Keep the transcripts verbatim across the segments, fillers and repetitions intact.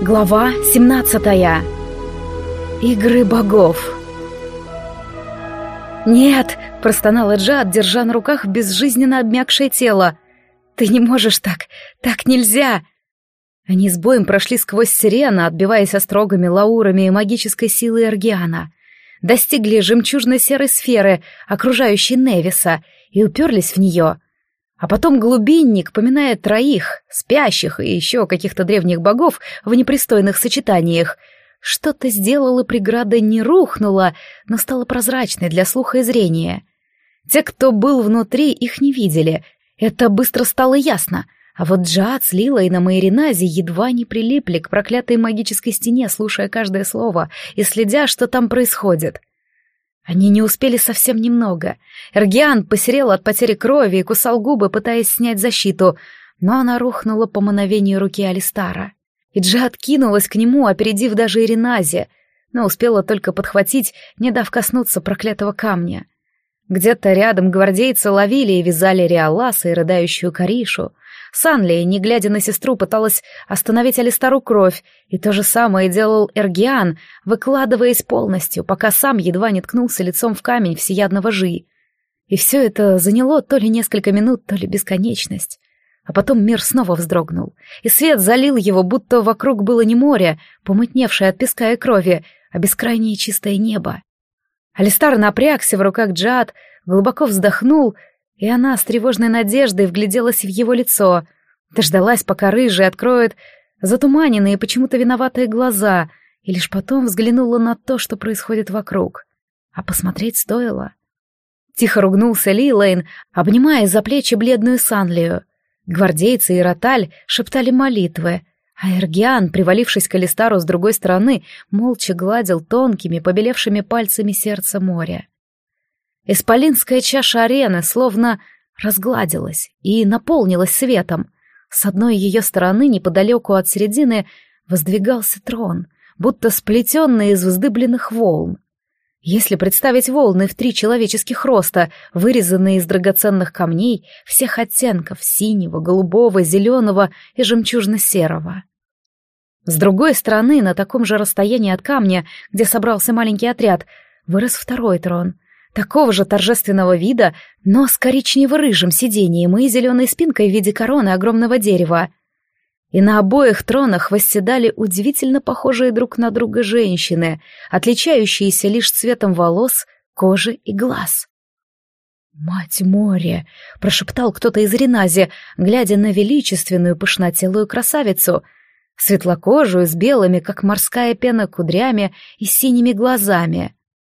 Глава семнадцатая. Игры богов. «Нет!» — простонала Джад, держа на руках безжизненно обмякшее тело. «Ты не можешь так! Так нельзя!» Они с боем прошли сквозь сирену, отбиваясь острогами, лаурами и магической силой Эргиана. Достигли жемчужно-серой сферы, окружающей Невиса, и уперлись в нее. А потом глубинник, поминая троих, спящих и еще каких-то древних богов в непристойных сочетаниях, что-то сделал, и преграда не рухнула, но стала прозрачной для слуха и зрения. Те, кто был внутри, их не видели. Это быстро стало ясно. А вот Джаад с Лилейном и Иринази едва не прилипли к проклятой магической стене, слушая каждое слово и следя, что там происходит. Они не успели совсем немного. Эргиан посерел от потери крови и кусал губы, пытаясь снять защиту, но она рухнула по мановению руки Алистара. И Джаад кинулась к нему, опередив даже Иринази, но успела только подхватить, не дав коснуться проклятого камня. Где-то рядом гвардейцы ловили и вязали Риаласа и рыдающую Каришу. Санли, не глядя на сестру, пыталась остановить Алистару кровь, и то же самое делал Эргиан, выкладываясь полностью, пока сам едва не ткнулся лицом в камень всеядного жи. И все это заняло то ли несколько минут, то ли бесконечность. А потом мир снова вздрогнул, и свет залил его, будто вокруг было не море, помутневшее от песка и крови, а бескрайнее чистое небо. Алистар напрягся в руках Джаад, глубоко вздохнул, и она с тревожной надеждой вгляделась в его лицо, дождалась, пока рыжий откроет затуманенные, почему-то виноватые глаза, и лишь потом взглянула на то, что происходит вокруг. А посмотреть стоило. Тихо ругнулся Лилейн, обнимая за плечи бледную Санлию. Гвардейцы и Роталь шептали молитвы, а Эргиан, привалившись к Алистару с другой стороны, молча гладил тонкими, побелевшими пальцами сердце моря. Исполинская чаша арены словно разгладилась и наполнилась светом. С одной ее стороны, неподалеку от середины, воздвигался трон, будто сплетенный из вздыбленных волн. Если представить волны в три человеческих роста, вырезанные из драгоценных камней всех оттенков синего, голубого, зеленого и жемчужно-серого. С другой стороны, на таком же расстоянии от камня, где собрался маленький отряд, вырос второй трон, такого же торжественного вида, но с коричнево-рыжим сиденьем и зеленой спинкой в виде короны огромного дерева. И на обоих тронах восседали удивительно похожие друг на друга женщины, отличающиеся лишь цветом волос, кожи и глаз. «Мать моря!» — прошептал кто-то из Иринази, глядя на величественную пышнотелую красавицу, светлокожую, с белыми, как морская пена, кудрями и синими глазами.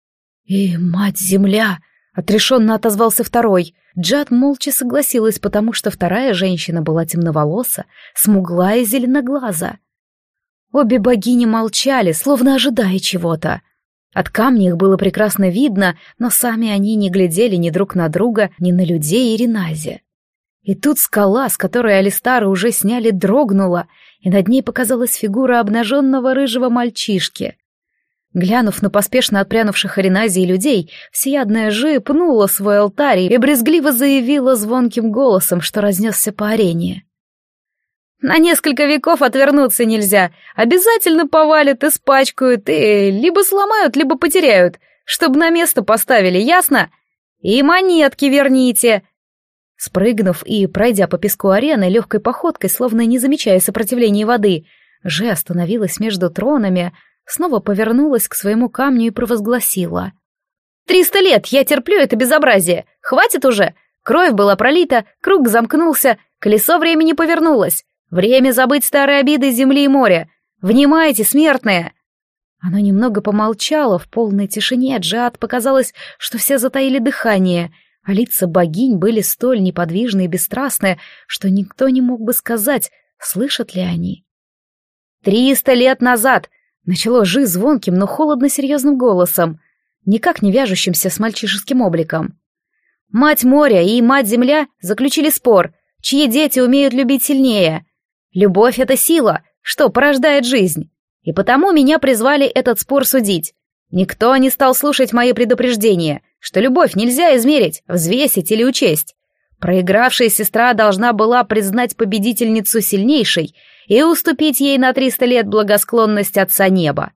«И мать-земля!» — отрешенно отозвался второй. Джад молча согласилась, потому что вторая женщина была темноволоса, смуглая и зеленоглаза. Обе богини молчали, словно ожидая чего-то. От камня их было прекрасно видно, но сами они не глядели ни друг на друга, ни на людей Иринази. И тут скала, с которой Алистара уже сняли, дрогнула, и над ней показалась фигура обнаженного рыжего мальчишки. Глянув на поспешно отпрянувших Иринази и людей, всеядная Жи пнула свой алтарь и брезгливо заявила звонким голосом, что разнесся по арене. «На несколько веков отвернуться нельзя. Обязательно повалят, испачкают и либо сломают, либо потеряют, чтобы на место поставили, ясно? И монетки верните!» Спрыгнув и пройдя по песку арены легкой походкой, словно не замечая сопротивления воды, Жи остановилась между тронами, снова повернулась к своему камню и провозгласила. «Триста лет я терплю это безобразие! Хватит уже! Кровь была пролита, круг замкнулся, колесо времени повернулось. Время забыть старые обиды земли и моря. Внимайте, смертные!» Оно немного помолчало, в полной тишине Джаад показалось, что все затаили дыхание, а лица богинь были столь неподвижны и бесстрастны, что никто не мог бы сказать, слышат ли они. «Триста лет назад!» Начало Жи звонким, но холодно-серьезным голосом, никак не вяжущимся с мальчишеским обликом. «Мать моря и мать-земля заключили спор, чьи дети умеют любить сильнее. Любовь — это сила, что порождает жизнь, и потому меня призвали этот спор судить. Никто не стал слушать мои предупреждения, что любовь нельзя измерить, взвесить или учесть. Проигравшая сестра должна была признать победительницу сильнейшей и уступить ей на триста лет благосклонность Отца Неба.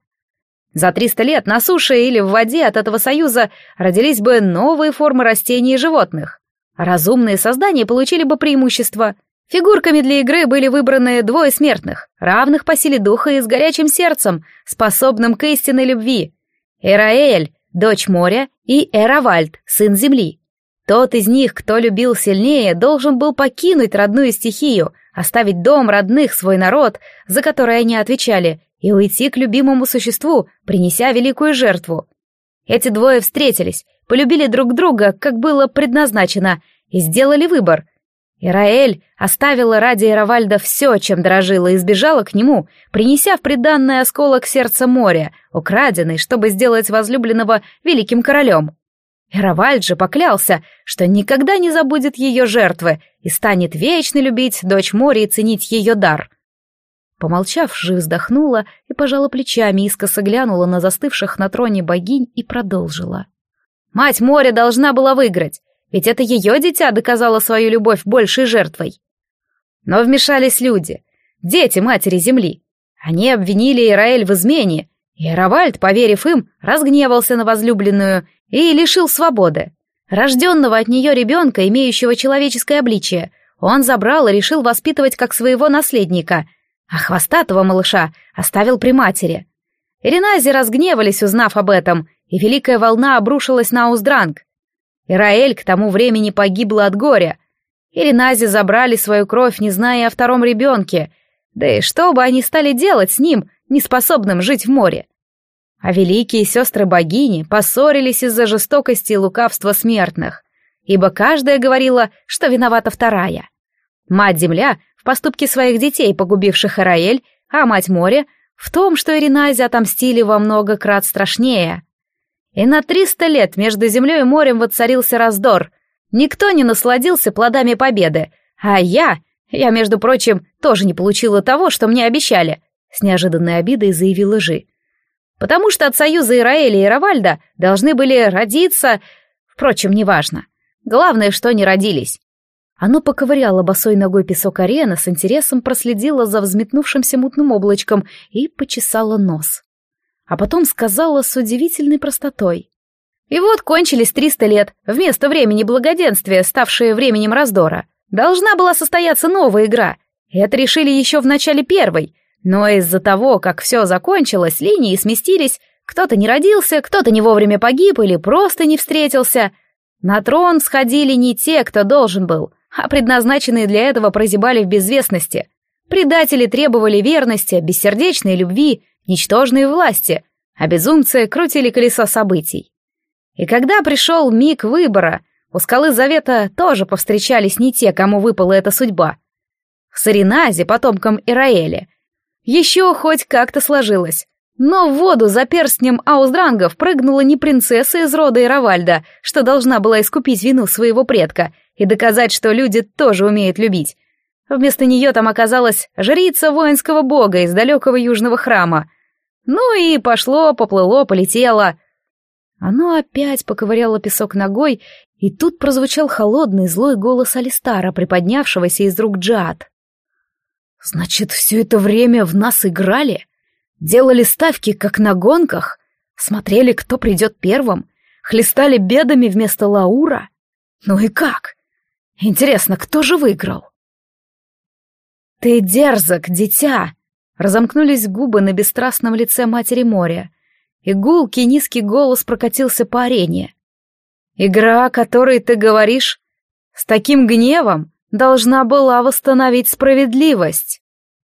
За триста лет на суше или в воде от этого союза родились бы новые формы растений и животных. Разумные создания получили бы преимущество. Фигурками для игры были выбраны двое смертных, равных по силе духа и с горячим сердцем, способным к истинной любви. Эраэль, дочь моря, и Эравальд, сын земли. Тот из них, кто любил сильнее, должен был покинуть родную стихию, оставить дом, родных, свой народ, за который они отвечали, и уйти к любимому существу, принеся великую жертву. Эти двое встретились, полюбили друг друга, как было предназначено, и сделали выбор. Эраэль оставила ради Эравальда все, чем дорожила, и сбежала к нему, принеся в приданное осколок сердца моря, украденный, чтобы сделать возлюбленного великим королем. Эравальд же поклялся, что никогда не забудет ее жертвы и станет вечно любить дочь моря и ценить ее дар. Помолчав, Жи вздохнула и пожала плечами, искоса глянула на застывших на троне богинь и продолжила. Мать моря должна была выиграть, ведь это ее дитя доказало свою любовь большей жертвой. Но вмешались люди, дети матери земли. Они обвинили Эраэль в измене, и Эравальд, поверив им, разгневался на возлюбленную и лишил свободы. Рожденного от нее ребенка, имеющего человеческое обличие, он забрал и решил воспитывать как своего наследника, а хвостатого малыша оставил при матери. Эренази разгневались, узнав об этом, и великая волна обрушилась на Ауздранг. Эраэль к тому времени погибла от горя. Эренази забрали свою кровь, не зная о втором ребенке, да и что бы они стали делать с ним, неспособным жить в море? А великие сестры-богини поссорились из-за жестокости и лукавства смертных, ибо каждая говорила, что виновата вторая. Мать-земля в поступке своих детей, погубивших Эраэль, а мать моря в том, что Эренази отомстили во много крат страшнее. И на триста лет между землей и морем воцарился раздор. Никто не насладился плодами победы, а я, я, между прочим, тоже не получила того, что мне обещали, с неожиданной обидой заявила Жи. Потому что от союза Эраэля и Эравальда должны были родиться... Впрочем, неважно. Главное, что не родились. Оно поковыряло босой ногой песок арены, с интересом проследило за взметнувшимся мутным облачком и почесало нос. А потом сказала с удивительной простотой. И вот кончились триста лет, вместо времени благоденствия, ставшее временем раздора. Должна была состояться новая игра. Это решили еще в начале первой. Но из-за того, как все закончилось, линии сместились, кто-то не родился, кто-то не вовремя погиб или просто не встретился. На трон сходили не те, кто должен был, а предназначенные для этого прозябали в безвестности. Предатели требовали верности, бессердечной любви, ничтожной власти, а безумцы крутили колесо событий. И когда пришел миг выбора, у скалы Завета тоже повстречались не те, кому выпала эта судьба. С Эренази, потомком Эраэля, еще хоть как-то сложилось. Но в воду за перстнем Ауздрангов прыгнула не принцесса из рода Эравальда, что должна была искупить вину своего предка и доказать, что люди тоже умеют любить. Вместо нее там оказалась жрица воинского бога из далекого южного храма. Ну и пошло, поплыло, полетело. Оно опять поковыряло песок ногой, и тут прозвучал холодный злой голос Алистара, приподнявшегося из рук Джиад. «Значит, все это время в нас играли? Делали ставки, как на гонках? Смотрели, кто придет первым? Хлестали бедами вместо Лаура? Ну и как? Интересно, кто же выиграл?» «Ты дерзок, дитя!» Разомкнулись губы на бесстрастном лице матери моря, и гулкий низкий голос прокатился по арене. «Игра, о которой ты говоришь, с таким гневом должна была восстановить справедливость».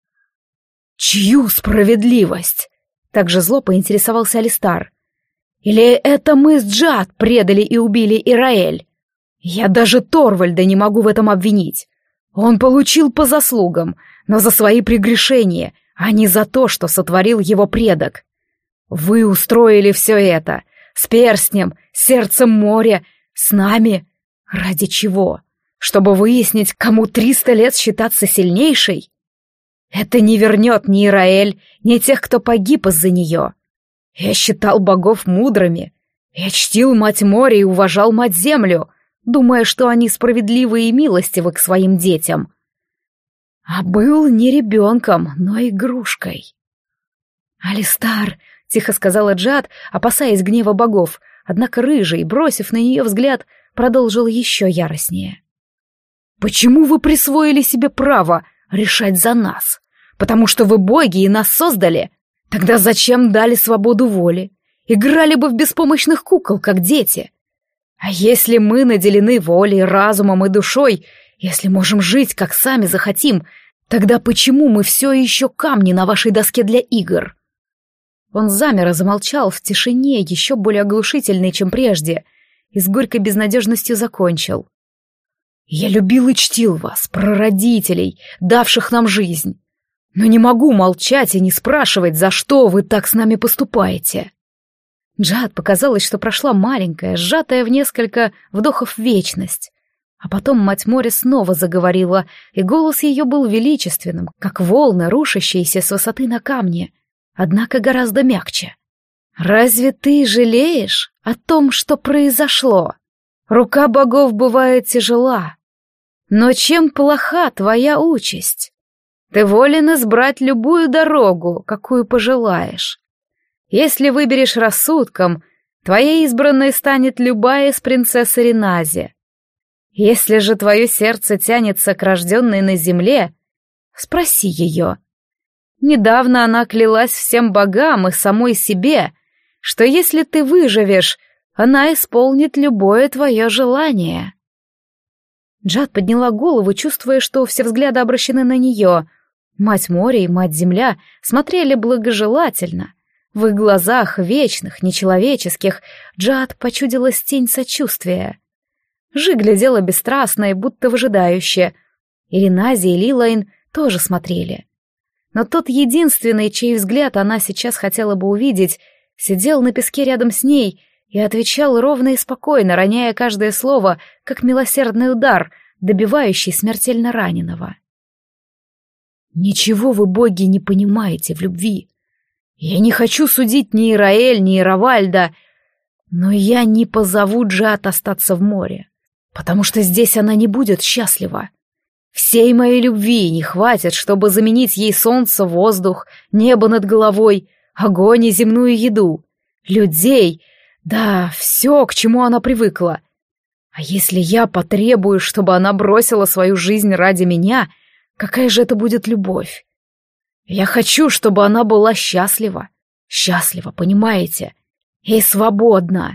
«Чью справедливость?» Также зло поинтересовался Алистар. «Или это мы с Джиад предали и убили Эраэль? Я даже Торвальда не могу в этом обвинить. Он получил по заслугам, но за свои прегрешения, а не за то, что сотворил его предок. Вы устроили все это, с перстнем, сердцем моря, с нами. Ради чего? Чтобы выяснить, кому триста лет считаться сильнейшей? Это не вернет ни Эраэль, ни тех, кто погиб из-за нее. Я считал богов мудрыми. Я чтил мать моря и уважал мать землю. думая, что они справедливы и милостивы к своим детям. А был не ребенком, но игрушкой. «Алистар», — тихо сказала Джиад, опасаясь гнева богов, однако рыжий, бросив на нее взгляд, продолжил еще яростнее. «Почему вы присвоили себе право решать за нас? Потому что вы боги и нас создали? Тогда зачем дали свободу воли? Играли бы в беспомощных кукол, как дети. А если мы наделены волей, разумом и душой, если можем жить, как сами захотим, тогда почему мы все еще камни на вашей доске для игр?» Он замер и замолчал в тишине, еще более оглушительной, чем прежде, и с горькой безнадежностью закончил. «Я любил и чтил вас, прародителей, давших нам жизнь, но не могу молчать и не спрашивать, за что вы так с нами поступаете». Джиад показалось, что прошла маленькая, сжатая в несколько вдохов вечность. А потом мать моря снова заговорила, и голос ее был величественным, как волны, рушащиеся с высоты на камне, однако гораздо мягче. «Разве ты жалеешь о том, что произошло? Рука богов бывает тяжела. Но чем плоха твоя участь? Ты волен избрать любую дорогу, какую пожелаешь. Если выберешь рассудком, твоей избранной станет любая из принцесс Ренази. Если же твое сердце тянется к рожденной на земле, спроси ее. Недавно она клялась всем богам и самой себе, что если ты выживешь, она исполнит любое твое желание». Джиад подняла голову, чувствуя, что все взгляды обращены на нее. Мать моря и мать земля смотрели благожелательно. В их глазах, вечных, нечеловеческих, Джиад почудилась тень сочувствия. Жи глядела бесстрастно и будто выжидающе. И Ренази, и Лилайн тоже смотрели. Но тот единственный, чей взгляд она сейчас хотела бы увидеть, сидел на песке рядом с ней и отвечал ровно и спокойно, роняя каждое слово, как милосердный удар, добивающий смертельно раненого. «Ничего вы, боги, не понимаете в любви. Я не хочу судить ни Ираэль, ни Иравальда, но я не позову Джиад остаться в море, потому что здесь она не будет счастлива. Всей моей любви не хватит, чтобы заменить ей солнце, воздух, небо над головой, огонь и земную еду, людей, да, все, к чему она привыкла. А если я потребую, чтобы она бросила свою жизнь ради меня, какая же это будет любовь? Я хочу, чтобы она была счастлива, счастлива, понимаете, и свободна».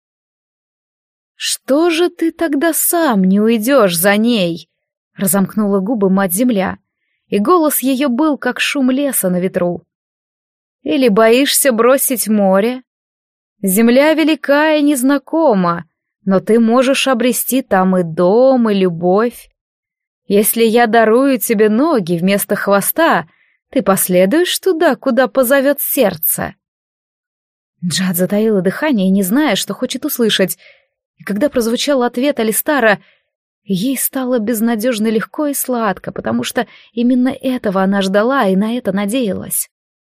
«Что же ты тогда сам не уйдешь за ней?» — разомкнула губы мать-земля, и голос ее был, как шум леса на ветру. «Или боишься бросить море? Земля велика и незнакома, но ты можешь обрести там и дом, и любовь. Если я дарую тебе ноги вместо хвоста, ты последуешь туда, куда позовет сердце». Джиад затаила дыхание, не зная, что хочет услышать, и когда прозвучал ответ Алистара, ей стало безнадежно легко и сладко, потому что именно этого она ждала и на это надеялась.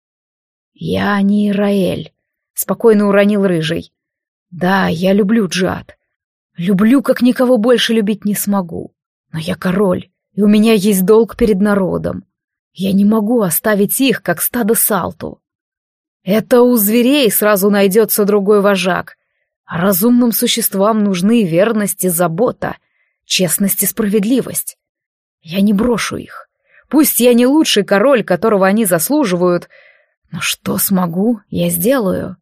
«Я не Ираэль», — спокойно уронил Рыжий. «Да, я люблю Джиад. Люблю, как никого больше любить не смогу. Но я король, и у меня есть долг перед народом. Я не могу оставить их, как стадо Салту. Это у зверей сразу найдется другой вожак, а разумным существам нужны верность и забота, честность и справедливость. Я не брошу их. Пусть я не лучший король, которого они заслуживают, но что смогу, я сделаю».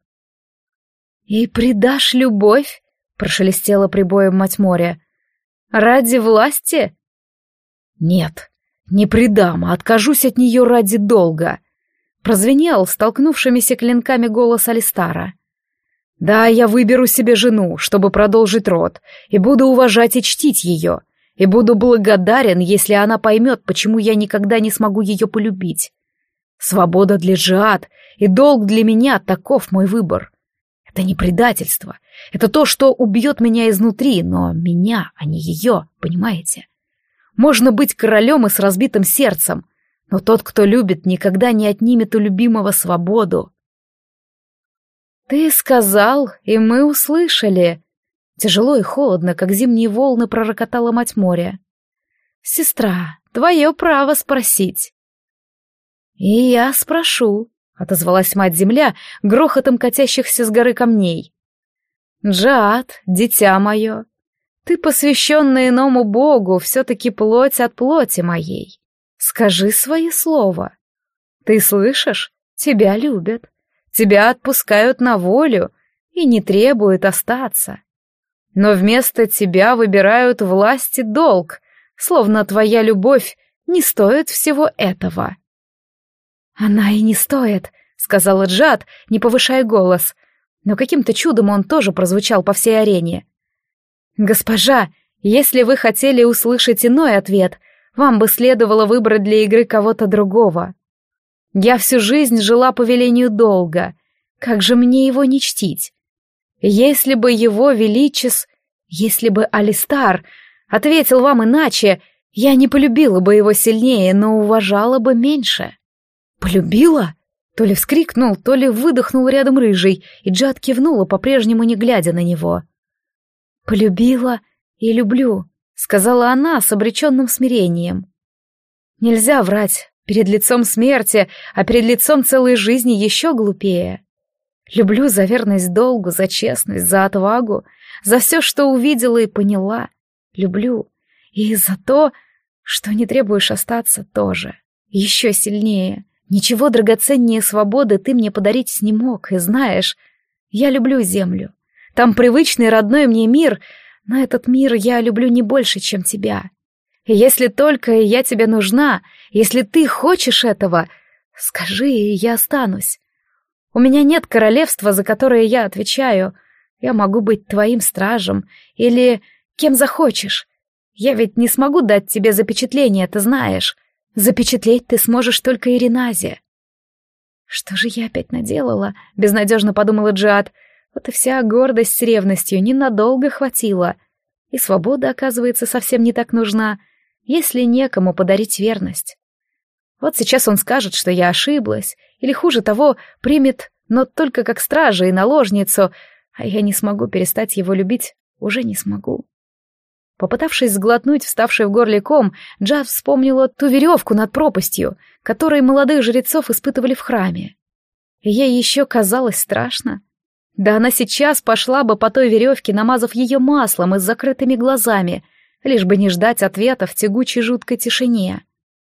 «И предашь любовь?» — прошелестела прибоем мать моря. «Ради власти?» «Нет, не предам, а откажусь от нее ради долга», — прозвенел столкнувшимися клинками голос Алистара. «Да, я выберу себе жену, чтобы продолжить род, и буду уважать и чтить ее, и буду благодарен, если она поймет, почему я никогда не смогу ее полюбить. Свобода для Джиад и долг для меня — таков мой выбор. Это не предательство, это то, что убьет меня изнутри, но меня, а не ее, понимаете? Можно быть королем и с разбитым сердцем, но тот, кто любит, никогда не отнимет у любимого свободу». «Ты сказал, и мы услышали», — Тяжело и холодно, как зимние волны, пророкотала мать моря. «Сестра, твое право спросить». «И я спрошу», — отозвалась мать-земля грохотом катящихся с горы камней. «Джаад, дитя мое, ты, посвященная иному богу, все-таки плоть от плоти моей. Скажи свое слово. Ты слышишь? Тебя любят. Тебя отпускают на волю и не требуют остаться. Но вместо тебя выбирают власть и долг, словно твоя любовь не стоит всего этого». «Она и не стоит», — сказала Джаад, не повышая голос, но каким-то чудом он тоже прозвучал по всей арене. «Госпожа, если вы хотели услышать иной ответ, вам бы следовало выбрать для игры кого-то другого. Я всю жизнь жила по велению долга, как же мне его не чтить? Если бы его величес, если бы Алистар ответил вам иначе, я не полюбила бы его сильнее, но уважала бы меньше». «Полюбила?» То ли вскрикнул, то ли выдохнул рядом рыжий, и Джаад кивнула, по-прежнему не глядя на него. «Полюбила и люблю», — сказала она с обреченным смирением. «Нельзя врать перед лицом смерти, а перед лицом целой жизни еще глупее. Люблю за верность долгу, за честность, за отвагу, за все, что увидела и поняла. Люблю. И за то, что не требуешь остаться тоже. Еще сильнее. Ничего драгоценнее свободы ты мне подарить не мог, и знаешь, я люблю землю. Там привычный родной мне мир, но этот мир я люблю не больше, чем тебя. И если только я тебе нужна, если ты хочешь этого, скажи, и я останусь. У меня нет королевства, за которое я отвечаю. Я могу быть твоим стражем или кем захочешь. Я ведь не смогу дать тебе запечатление, ты знаешь. Запечатлеть ты сможешь только Иреназе». «Что же я опять наделала?» — безнадежно подумала Джаад. Вот и вся гордость с ревностью ненадолго хватило. И свобода, оказывается, совсем не так нужна, если некому подарить верность. Вот сейчас он скажет, что я ошиблась, или, хуже того, примет, но только как стража и наложницу, а я не смогу перестать его любить, уже не смогу. Попытавшись сглотнуть вставший в горле ком, Джаад вспомнила ту веревку над пропастью, которой молодых жрецов испытывали в храме. И ей еще казалось страшно. Да она сейчас пошла бы по той веревке, намазав ее маслом и с закрытыми глазами, лишь бы не ждать ответа в тягучей жуткой тишине.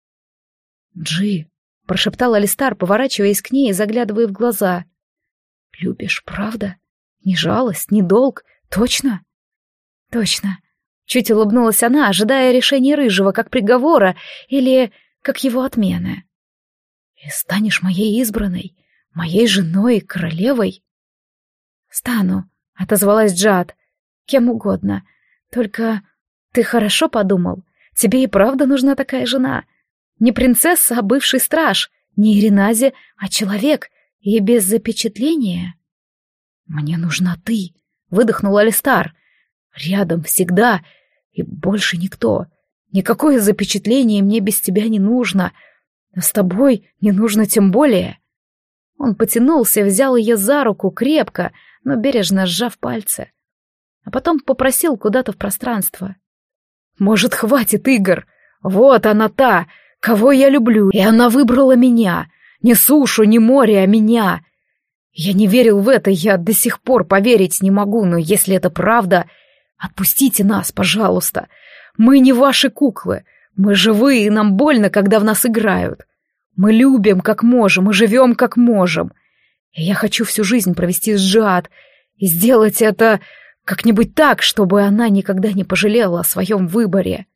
«Джи», — прошептал Алистар, поворачиваясь к ней и заглядывая в глаза. «Любишь, правда? Ни жалость, ни долг, точно?» «Точно». Чуть улыбнулась она, ожидая решения Рыжего как приговора или как его отмены. «И станешь моей избранной, моей женой, королевой?» «Стану», — отозвалась Джаад, — «кем угодно. Только ты хорошо подумал, тебе и правда нужна такая жена. Не принцесса, а бывший страж, не Иреназе, а человек, и без запечатления». «Мне нужна ты», — выдохнул Алистар. «Рядом всегда, и больше никто. Никакое запечатление мне без тебя не нужно, а с тобой не нужно тем более». Он потянулся, взял ее за руку крепко, но бережно сжав пальцы, а потом попросил куда-то в пространство. «Может, хватит игр? Вот она та, кого я люблю, и она выбрала меня. Не сушу, не море, а меня. Я не верил в это, я до сих пор поверить не могу, но если это правда, отпустите нас, пожалуйста. Мы не ваши куклы, мы живые, и нам больно, когда в нас играют. Мы любим, как можем, и живем, как можем. И я хочу всю жизнь провести с Джаад и сделать это как-нибудь так, чтобы она никогда не пожалела о своем выборе».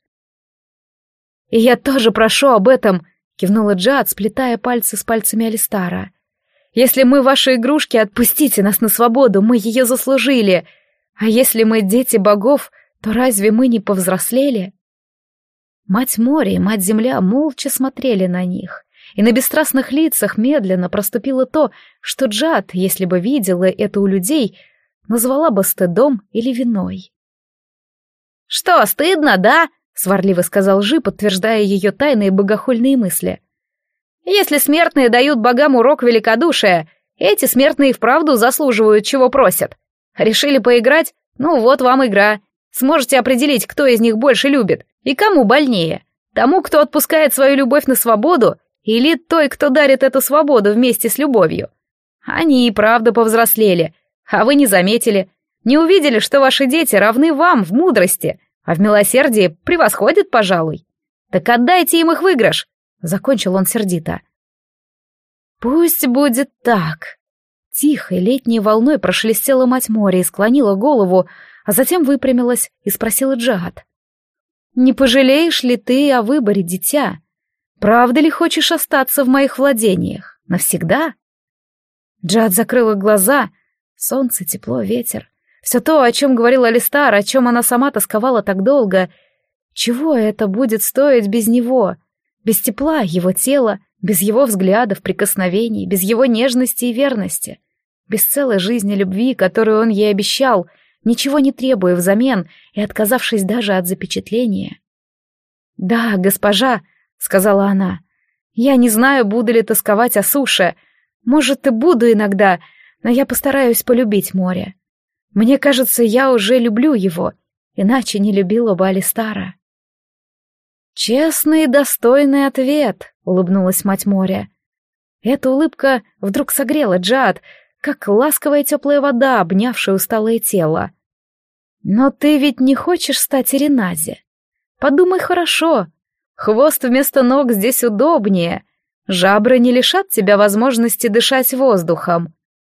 «И я тоже прошу об этом», — кивнула Джаад, сплетая пальцы с пальцами Алистара. «Если мы ваши игрушки, отпустите нас на свободу, мы ее заслужили. А если мы дети богов, то разве мы не повзрослели?» Мать моря и мать земля молча смотрели на них, и на бесстрастных лицах медленно проступило то, что Джаад, если бы видела это у людей, назвала бы стыдом или виной. «Что, стыдно, да?» — сварливо сказал Жи, подтверждая ее тайные богохульные мысли. «Если смертные дают богам урок великодушия, эти смертные вправду заслуживают, чего просят. Решили поиграть? Ну вот вам игра. Сможете определить, кто из них больше любит и кому больнее. Тому, кто отпускает свою любовь на свободу, или той, кто дарит эту свободу вместе с любовью. Они и правда повзрослели, а вы не заметили. Не увидели, что ваши дети равны вам в мудрости, а в милосердии превосходят, пожалуй. Так отдайте им их выигрыш, — закончил он сердито. Пусть будет так. Тихой летней волной прошелестела мать моря и склонила голову, а затем выпрямилась и спросила Джаад. «Не пожалеешь ли ты о выборе, дитя? Правда ли хочешь остаться в моих владениях? Навсегда?» Джаад закрыла глаза. Солнце, тепло, ветер. Все то, о чем говорил Алистар, о чем она сама тосковала так долго. Чего это будет стоить без него? Без тепла его тела, без его взглядов, прикосновений, без его нежности и верности, без целой жизни любви, которую он ей обещал, ничего не требуя взамен и отказавшись даже от запечатления. «Да, госпожа», — сказала она, — «я не знаю, буду ли тосковать о суше. Может, и буду иногда, но я постараюсь полюбить море. Мне кажется, я уже люблю его, иначе не любила бы Алистара». «Честный и достойный ответ», — улыбнулась мать моря. Эта улыбка вдруг согрела Джаад, как ласковая теплая вода, обнявшая усталое тело. «Но ты ведь не хочешь стать Иреназе? Подумай хорошо. Хвост вместо ног здесь удобнее. Жабры не лишат тебя возможности дышать воздухом».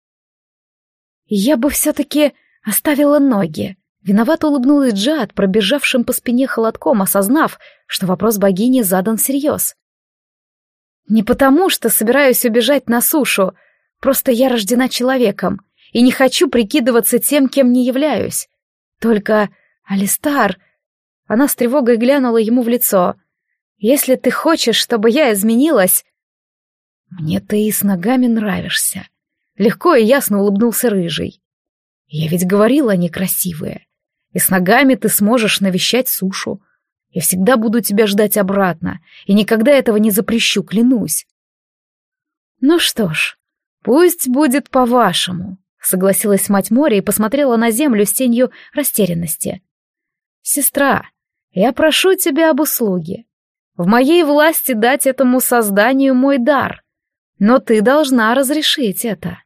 «Я бы все-таки оставила ноги», — виновато улыбнулась Джаад, пробежавшим по спине холодком, осознав, что вопрос богини задан всерьез. «Не потому, что собираюсь убежать на сушу, просто я рождена человеком и не хочу прикидываться тем, кем не являюсь. Только, Алистар...» Она с тревогой глянула ему в лицо. «Если ты хочешь, чтобы я изменилась...» «Мне ты и с ногами нравишься», — легко и ясно улыбнулся Рыжий. «Я ведь говорила, они красивые. И с ногами ты сможешь навещать сушу. Я всегда буду тебя ждать обратно, и никогда этого не запрещу, клянусь». «Ну что ж, пусть будет по-вашему», — согласилась мать моря и посмотрела на землю с тенью растерянности. «Сестра, я прошу тебя об услуге. В моей власти дать этому созданию мой дар, но ты должна разрешить это».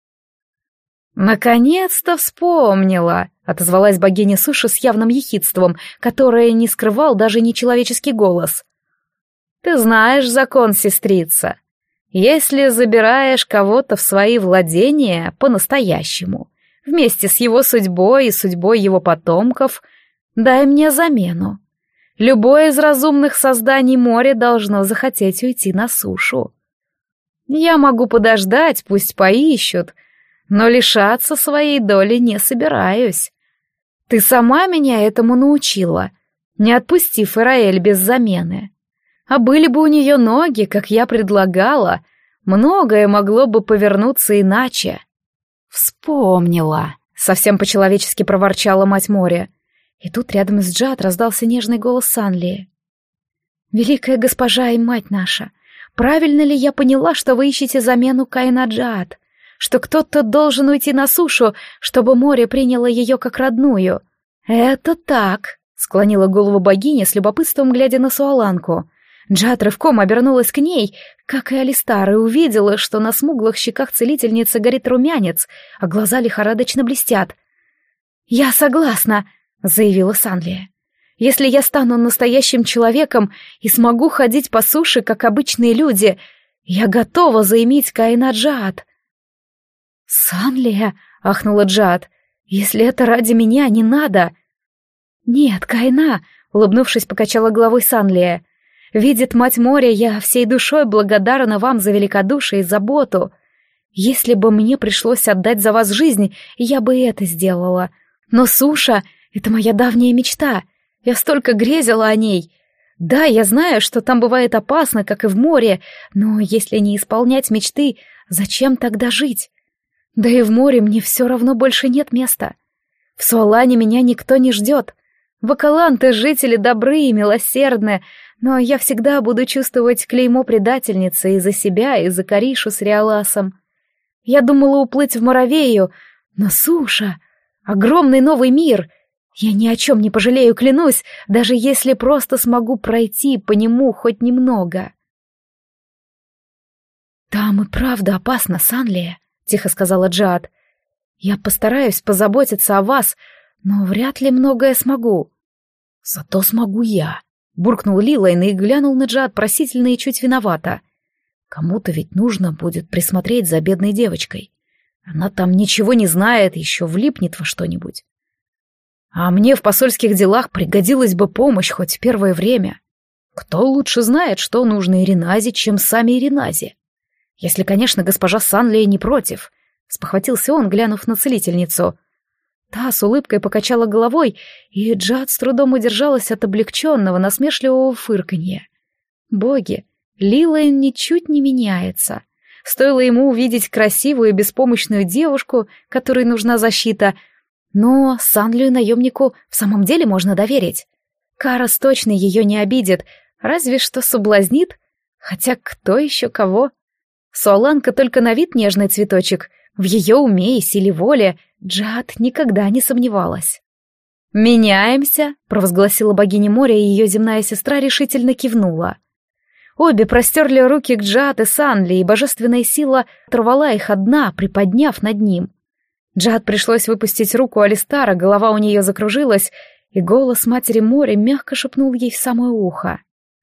«Наконец-то вспомнила», — отозвалась богиня суши с явным ехидством, которое не скрывал даже нечеловеческий голос. «Ты знаешь закон, сестрица. Если забираешь кого-то в свои владения по-настоящему, вместе с его судьбой и судьбой его потомков, дай мне замену. Любое из разумных созданий моря должно захотеть уйти на сушу. Я могу подождать, пусть поищут, но лишаться своей доли не собираюсь. Ты сама меня этому научила, не отпустив Ираэль без замены. А были бы у нее ноги, как я предлагала, многое могло бы повернуться иначе». «Вспомнила», — совсем по-человечески проворчала мать моря. И тут рядом с Джаад раздался нежный голос Санлии. «Великая госпожа и мать наша, правильно ли я поняла, что вы ищете замену Каина Джаад? Что кто-то должен уйти на сушу, чтобы море приняло ее как родную?» «Это так», — склонила голову богиня с любопытством, глядя на Суаланку. Джаад рывком обернулась к ней, как и Алистар, и увидела, что на смуглых щеках целительницы горит румянец, а глаза лихорадочно блестят. «Я согласна», — заявила Санлия. «Если я стану настоящим человеком и смогу ходить по суше, как обычные люди, я готова заиметь Каина Джаад». «Санлия», — ахнула Джаад, — «если это ради меня, не надо». «Нет, Каина», — улыбнувшись, покачала головой Санлия. «Видит мать моря, я всей душой благодарна вам за великодушие и заботу. Если бы мне пришлось отдать за вас жизнь, я бы это сделала. Но суша — это моя давняя мечта. Я столько грезила о ней. Да, я знаю, что там бывает опасно, как и в море, но если не исполнять мечты, зачем тогда жить? Да и в море мне все равно больше нет места. В Суалане меня никто не ждет. Вакаланты — жители добры и милосердны, но я всегда буду чувствовать клеймо предательницы и за себя, и за Каришу с Риаласом. Я думала уплыть в Моровею, но суша... Огромный новый мир. Я ни о чем не пожалею, клянусь, даже если просто смогу пройти по нему хоть немного. «Там и правда опасно, Санлия», — тихо сказала Джиад. «Я постараюсь позаботиться о вас, но вряд ли многое смогу». «Зато смогу я», — буркнул Лилайн и глянул на Джиад просительно и чуть виновато. «Кому-то ведь нужно будет присмотреть за бедной девочкой. Она там ничего не знает, еще влипнет во что-нибудь. А мне в посольских делах пригодилась бы помощь хоть в первое время. Кто лучше знает, что нужно Ириназе, чем сами Ириназе? Если, конечно, госпожа Санлия не против», — спохватился он, глянув на целительницу. Та с улыбкой покачала головой, и Джиад с трудом удержалась от облегченного, насмешливого фырканья. «Боги, Лилайн ничуть не меняется. Стоило ему увидеть красивую и беспомощную девушку, которой нужна защита, но Санлию наемнику в самом деле можно доверить. Карас точно ее не обидит, разве что соблазнит, хотя кто еще кого? Суаланка только на вид нежный цветочек, в ее уме и силе воли Джиад никогда не сомневалась. «Меняемся», — провозгласила богиня моря, и ее земная сестра решительно кивнула. Обе простерли руки к Джиад и Санли, и божественная сила оторвала их от дна, приподняв над ним. Джиад пришлось выпустить руку Алистара, голова у нее закружилась, и голос матери моря мягко шепнул ей в самое ухо.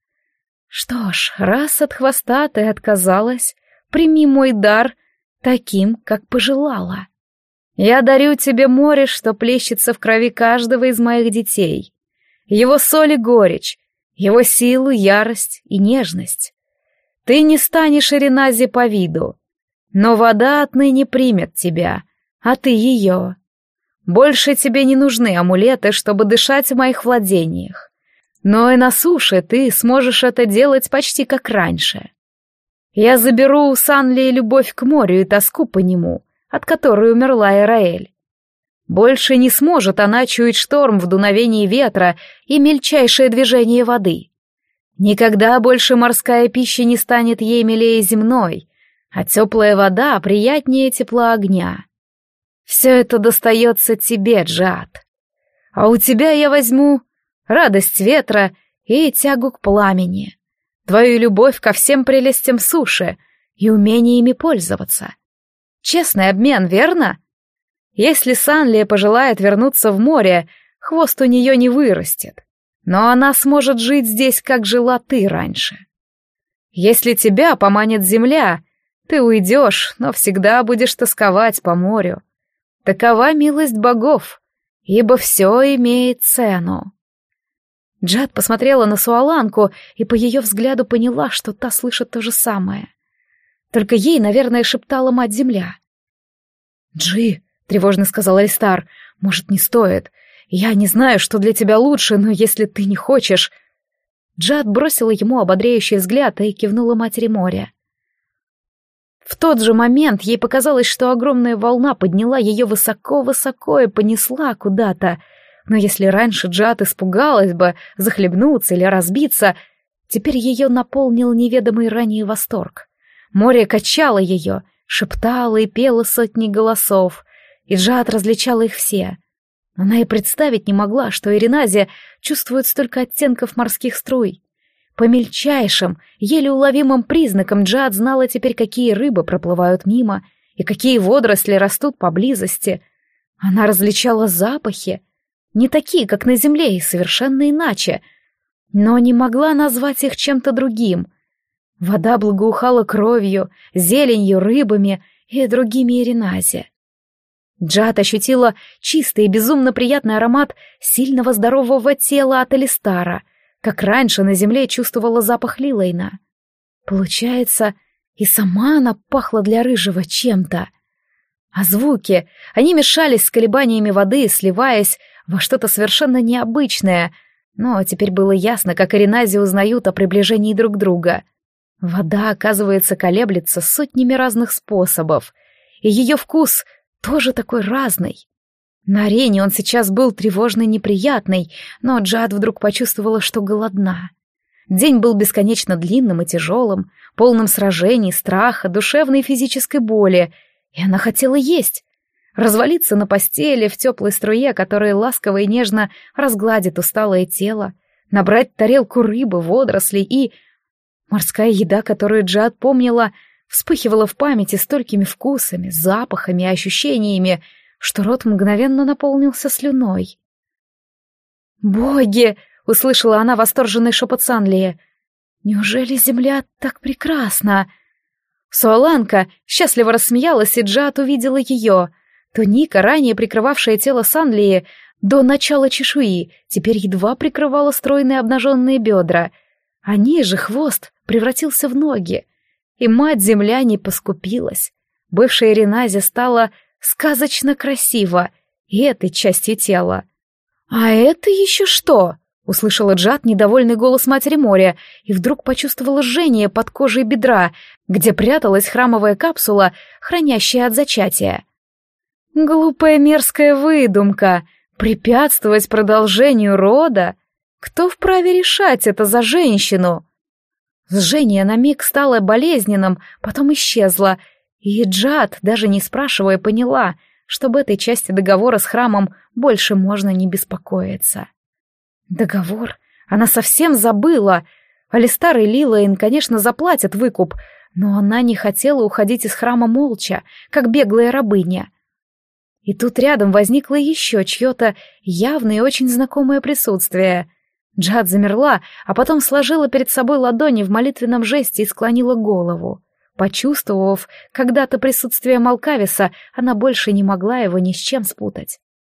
«Что ж, раз от хвоста ты отказалась, прими мой дар таким, как пожелала. Я дарю тебе море, что плещется в крови каждого из моих детей. Его соль и горечь, его силу, ярость и нежность. Ты не станешь Ириназе по виду, но вода отныне примет тебя, а ты ее. Больше тебе не нужны амулеты, чтобы дышать в моих владениях. Но и на суше ты сможешь это делать почти как раньше. Я заберу у Санли любовь к морю и тоску по нему, от которой умерла Эраэль. Больше не сможет она чуять шторм в дуновении ветра и мельчайшее движение воды. Никогда больше морская пища не станет ей милее земной, а теплая вода приятнее тепла огня. Все это достается тебе, Джиад. А у тебя я возьму радость ветра и тягу к пламени, твою любовь ко всем прелестям суши и умение ими пользоваться. Честный обмен, верно? Если Санлия пожелает вернуться в море, хвост у нее не вырастет, но она сможет жить здесь, как жила ты раньше. Если тебя поманит земля, ты уйдешь, но всегда будешь тосковать по морю. Такова милость богов, ибо все имеет цену». Джиад посмотрела на Суаланку и по ее взгляду поняла, что та слышит то же самое. Только ей, наверное, шептала мать-земля. «Джи», — тревожно сказал Алистар, — «может, не стоит. Я не знаю, что для тебя лучше, но если ты не хочешь...» Джиад бросила ему ободряющий взгляд и кивнула матери моря. В тот же момент ей показалось, что огромная волна подняла ее высоко-высоко и понесла куда-то. Но если раньше Джиад испугалась бы захлебнуться или разбиться, теперь ее наполнил неведомый ранее восторг. Море качало ее, шептало и пело сотни голосов, и Джиад различала их все. Она и представить не могла, что Ириназе чувствует столько оттенков морских струй. По мельчайшим, еле уловимым признакам Джиад знала теперь, какие рыбы проплывают мимо и какие водоросли растут поблизости. Она различала запахи, не такие, как на земле, и совершенно иначе, но не могла назвать их чем-то другим. Вода благоухала кровью, зеленью, рыбами и другими Ириназе. Джиад ощутила чистый и безумно приятный аромат сильного здорового тела от Алистара, как раньше на земле чувствовала запах Лилайна. Получается, и сама она пахла для рыжего чем-то. А звуки, они мешались с колебаниями воды, сливаясь во что-то совершенно необычное, но теперь было ясно, как Ириназе узнают о приближении друг друга. Вода, оказывается, колеблется сотнями разных способов, и ее вкус тоже такой разный. На арене он сейчас был тревожный, неприятный, но Джиад вдруг почувствовала, что голодна. День был бесконечно длинным и тяжелым, полным сражений, страха, душевной и физической боли, и она хотела есть. развалиться на постели в теплой струе, которая ласково и нежно разгладит усталое тело, набрать тарелку рыбы, водорослей и... Морская еда, которую Джиад помнила, вспыхивала в памяти столькими вкусами, запахами и ощущениями, что рот мгновенно наполнился слюной. «Боги!» — услышала она восторженный шепот Санлии. «Неужели земля так прекрасна?» Суаланка счастливо рассмеялась, и Джиад увидела ее. Туника, ранее прикрывавшая тело Санлии до начала чешуи, теперь едва прикрывала стройные обнаженные бедра, а ниже хвост превратился в ноги. И мать-земля не поскупилась. Бывшая Ренази стала сказочно красива и этой частью тела. «А это еще что?» — услышала Джиад недовольный голос Матери моря и вдруг почувствовала жжение под кожей бедра, где пряталась храмовая капсула, хранящая от зачатия. «Глупая мерзкая выдумка! Препятствовать продолжению рода? Кто вправе решать это за женщину?» Жжение на миг стало болезненным, потом исчезло, и Джиад, даже не спрашивая, поняла, что об этой части договора с храмом больше можно не беспокоиться. Договор? Она совсем забыла. Алистар и Лилаэн, конечно, заплатят выкуп, но она не хотела уходить из храма молча, как беглая рабыня. И тут рядом возникло еще чье-то явное и очень знакомое присутствие. Джиад замерла, а потом сложила перед собой ладони в молитвенном жесте и склонила голову. Почувствовав когда-то присутствие Малкависа, она больше не могла его ни с чем спутать.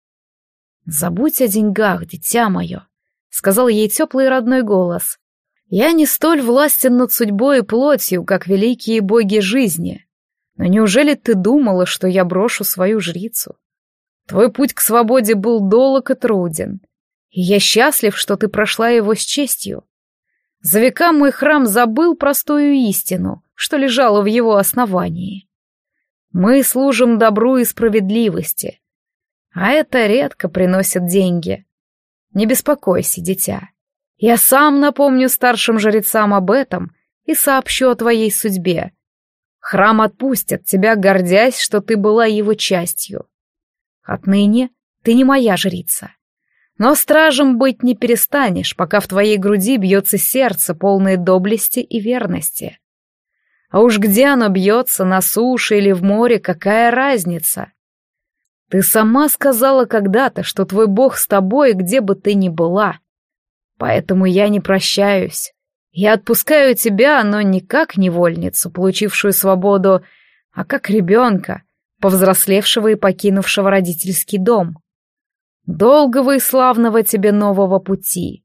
«Забудь о деньгах, дитя мое», — сказал ей теплый родной голос. «Я не столь властен над судьбой и плотью, как великие боги жизни. Но неужели ты думала, что я брошу свою жрицу? Твой путь к свободе был долг и труден, и я счастлив, что ты прошла его с честью. За века мой храм забыл простую истину, что лежало в его основании. Мы служим добру и справедливости, а это редко приносит деньги. Не беспокойся, дитя. Я сам напомню старшим жрецам об этом и сообщу о твоей судьбе. Храм отпустит тебя, гордясь, что ты была его частью. Отныне ты не моя жрица. Но стражем быть не перестанешь, пока в твоей груди бьется сердце, полное доблести и верности. А уж где оно бьется, на суше или в море, какая разница? Ты сама сказала когда-то, что твой бог с тобой, где бы ты ни была. Поэтому я не прощаюсь. Я отпускаю тебя, но не как невольницу, получившую свободу, а как ребенка, повзрослевшего и покинувшего родительский дом. Долгого и славного тебе нового пути.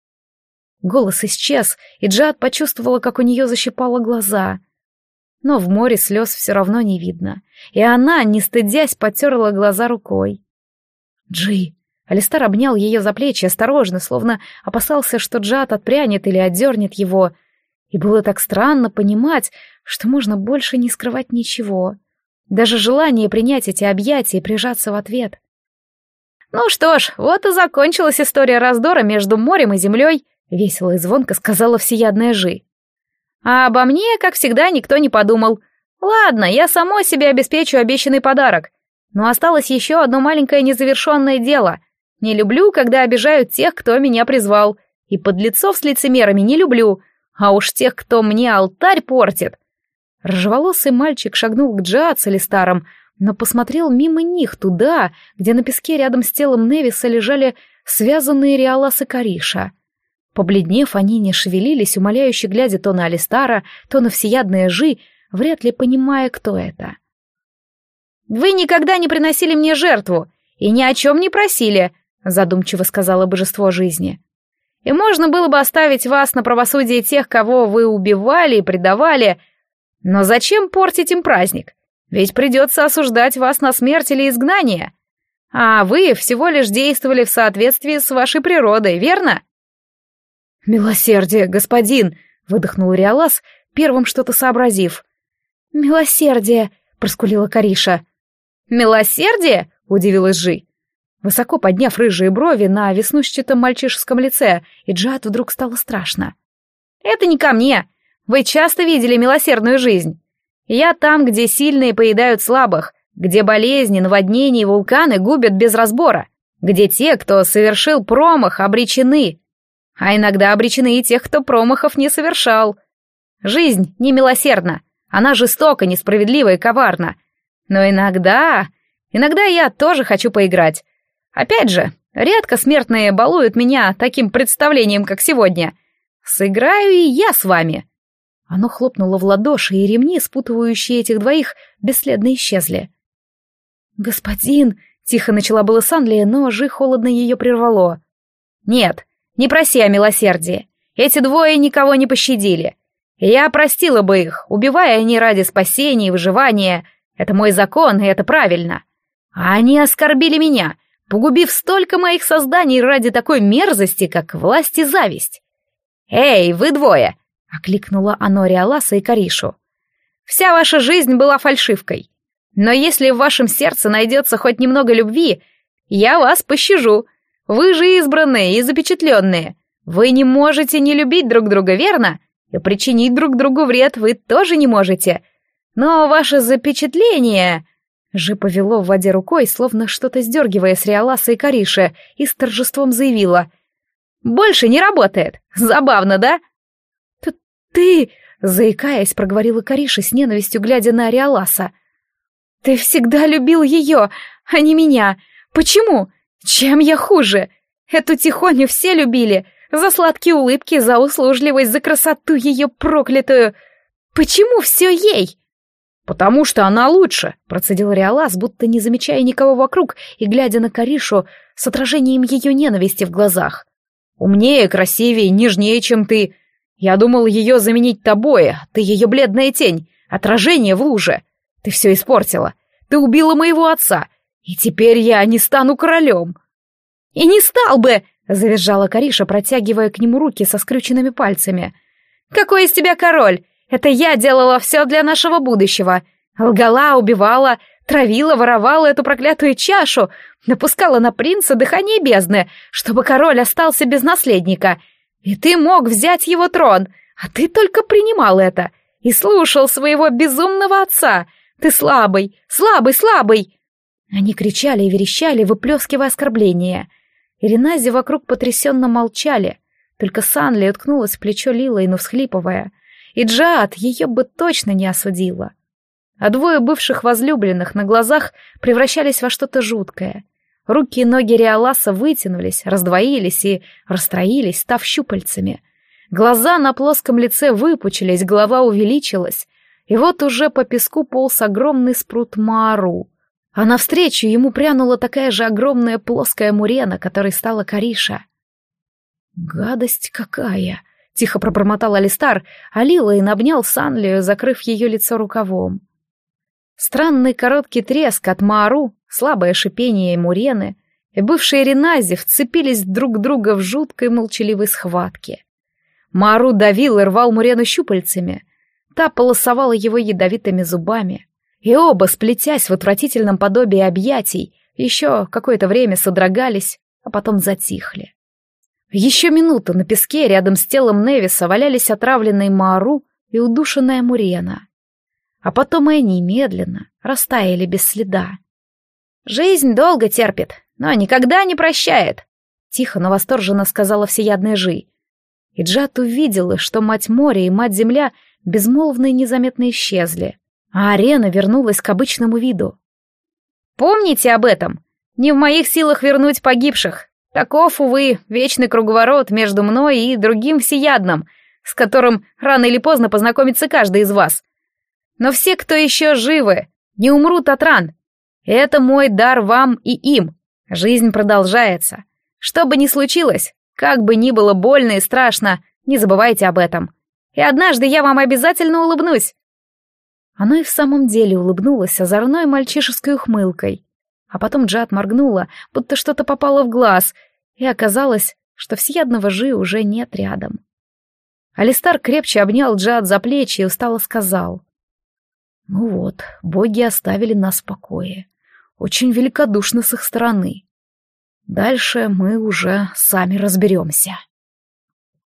Голос исчез, и Джиад почувствовала, как у нее защипало глаза. Но в море слез все равно не видно, и она, не стыдясь, потерла глаза рукой. «Джи!» Алистар обнял ее за плечи осторожно, словно опасался, что Джиад отпрянет или отдернет его. И было так странно понимать, что можно больше не скрывать ничего. Даже желание принять эти объятия и прижаться в ответ. «Ну что ж, вот и закончилась история раздора между морем и землей», — весело и звонко сказала всеядная Жи. «А обо мне, как всегда, никто не подумал. Ладно, я самой себе обеспечу обещанный подарок. Но осталось еще одно маленькое незавершенное дело. Не люблю, когда обижают тех, кто меня призвал. И подлецов с лицемерами не люблю. А уж тех, кто мне алтарь портит». Рыжеволосый мальчик шагнул к Джиад с Алистаром, но посмотрел мимо них туда, где на песке рядом с телом Невиса лежали связанные Риалас и Кариша. Побледнев, они не шевелились, умоляюще глядя то на Алистара, то на всеядное Жи, вряд ли понимая, кто это. «Вы никогда не приносили мне жертву и ни о чем не просили», — задумчиво сказала божество жизни. «И можно было бы оставить вас на правосудие тех, кого вы убивали и предавали, но зачем портить им праздник? Ведь придется осуждать вас на смерть или изгнание. А вы всего лишь действовали в соответствии с вашей природой, верно?» «Милосердие, господин!» — выдохнул Риалас, первым что-то сообразив. «Милосердие!» — проскулила Кариша. «Милосердие?» — удивилась Жи. Высоко подняв рыжие брови на веснушчатом мальчишеском лице, и Джиад вдруг стало страшно. «Это не ко мне. Вы часто видели милосердную жизнь. Я там, где сильные поедают слабых, где болезни, наводнения и вулканы губят без разбора, где те, кто совершил промах, обречены, а иногда обречены и тех, кто промахов не совершал. Жизнь не милосердна, она жестока, несправедлива и коварна. Но иногда, иногда я тоже хочу поиграть. Опять же, редко смертные балуют меня таким представлением, как сегодня. Сыграю и я с вами. Оно хлопнуло в ладоши, и ремни, спутывающие этих двоих, бесследно исчезли. «Господин!» — тихо начала было Санлия, но Жи холодно ее прервало. «Нет, не проси о милосердии. Эти двое никого не пощадили. Я простила бы их, убивая они ради спасения и выживания. Это мой закон, и это правильно. А они оскорбили меня, погубив столько моих созданий ради такой мерзости, как власть и зависть. Эй, вы двое!» — окликнула оно Риоласа и Каришу. «Вся ваша жизнь была фальшивкой. Но если в вашем сердце найдется хоть немного любви, я вас пощажу. Вы же избранные и запечатленные. Вы не можете не любить друг друга, верно? И причинить друг другу вред вы тоже не можете. Но ваше запечатление...» Жи повело в воде рукой, словно что-то сдергивая с Риоласа и Кариши, и с торжеством заявила. «Больше не работает. Забавно, да?» «Т «Ты...» — заикаясь, проговорила Кариша с ненавистью, глядя на Риоласа. «Ты всегда любил ее, а не меня. Почему? Чем я хуже? Эту тихоню все любили. За сладкие улыбки, за услужливость, за красоту ее проклятую. Почему все ей?» «Потому что она лучше», — процедил Риолас, будто не замечая никого вокруг и глядя на Каришу с отражением ее ненависти в глазах. «Умнее, красивее, нежнее, чем ты. Я думал ее заменить тобой, а ты ее бледная тень, отражение в луже. Ты все испортила. Ты убила моего отца, и теперь я не стану королем». «И не стал бы!» — завизжала Кариша, протягивая к нему руки со скрюченными пальцами. «Какой из тебя король? Это я делала все для нашего будущего. Лгала, убивала, травила, воровала эту проклятую чашу, напускала на принца дыхание бездны, чтобы король остался без наследника. И ты мог взять его трон, а ты только принимал это и слушал своего безумного отца. Ты слабый, слабый, слабый!» Они кричали и верещали, выплескивая оскорбления. Иринази вокруг потрясенно молчали, только Санли уткнулась в плечо Лилайну, всхлипывая. И Джаад ее бы точно не осудила. А двое бывших возлюбленных на глазах превращались во что-то жуткое. Руки и ноги Риоласа вытянулись, раздвоились и расстроились, став щупальцами. Глаза на плоском лице выпучились, голова увеличилась, и вот уже по песку полз огромный спрут Маару. А навстречу ему прянула такая же огромная плоская мурена, которой стала Кариша. «Гадость какая!» — тихо пробормотал Алистар, а Лилайн обнял Санлию, закрыв ее лицо рукавом. Странный короткий треск от Маару, слабое шипение Мурены и бывшие Ринази вцепились друг в друга в жуткой молчаливой схватке. Маару давил и рвал Мурену щупальцами, та полосовала его ядовитыми зубами, и оба, сплетясь в отвратительном подобии объятий, еще какое-то время содрогались, а потом затихли. Еще минуту на песке рядом с телом Невиса валялись отравленный Маару и удушенная Мурена. А потом и они медленно растаяли без следа. «Жизнь долго терпит, но никогда не прощает», — тихо, но восторженно сказала всеядная Жи. И Джад увидела, что мать моря и мать земля безмолвно и незаметно исчезли, а арена вернулась к обычному виду. «Помните об этом. Не в моих силах вернуть погибших. Таков, увы, вечный круговорот между мной и другим всеядным, с которым рано или поздно познакомится каждый из вас. Но все, кто еще живы, не умрут от ран. Это мой дар вам и им. Жизнь продолжается. Что бы ни случилось, как бы ни было больно и страшно, не забывайте об этом. И однажды я вам обязательно улыбнусь». Оно и в самом деле улыбнулось озорной мальчишеской ухмылкой. А потом Джад моргнула, будто что-то попало в глаз, и оказалось, что всеядного Жи уже нет рядом. Алистар крепче обнял Джад за плечи и устало сказал: «Ну вот, боги оставили нас в покое. Очень великодушно с их стороны. Дальше мы уже сами разберемся».